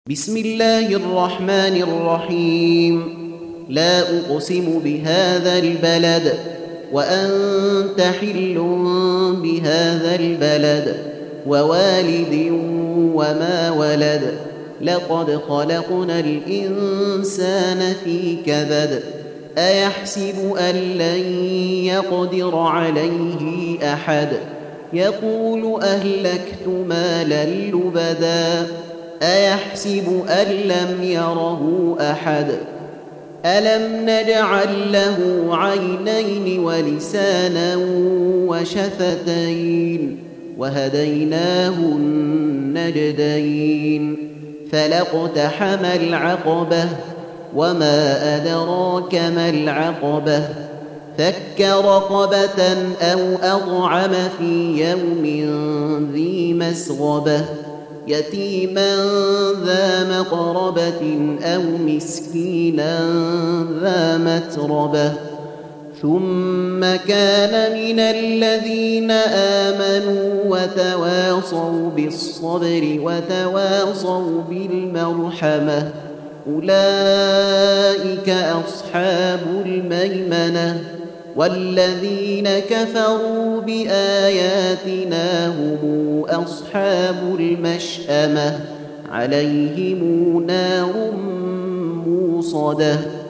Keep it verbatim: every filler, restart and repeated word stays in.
بسم الله الرحمن الرحيم لا أقسم بهذا البلد وأنت حل بهذا البلد ووالد وما ولد لقد خلقنا الإنسان في كبد أيحسب أن لن يقدر عليه أحد يقول أهلكت مالا لبدا أيحسب أن لم يره أحد ألم نجعل له عينين ولسانا وشفتين وهديناه النجدين فلاقتحم العقبة وما أدراك ما العقبة فك رقبة أو أطعم في يوم ذي مسغبة يتيما ذا مقربة أو مسكينا ذا متربة ثم كان من الذين آمنوا وتواصوا بالصبر وتواصوا بالمرحمة أولئك أصحاب الميمنة والذين كفروا بآياتنا هم أصحاب المشأمة عليهم نار موصدة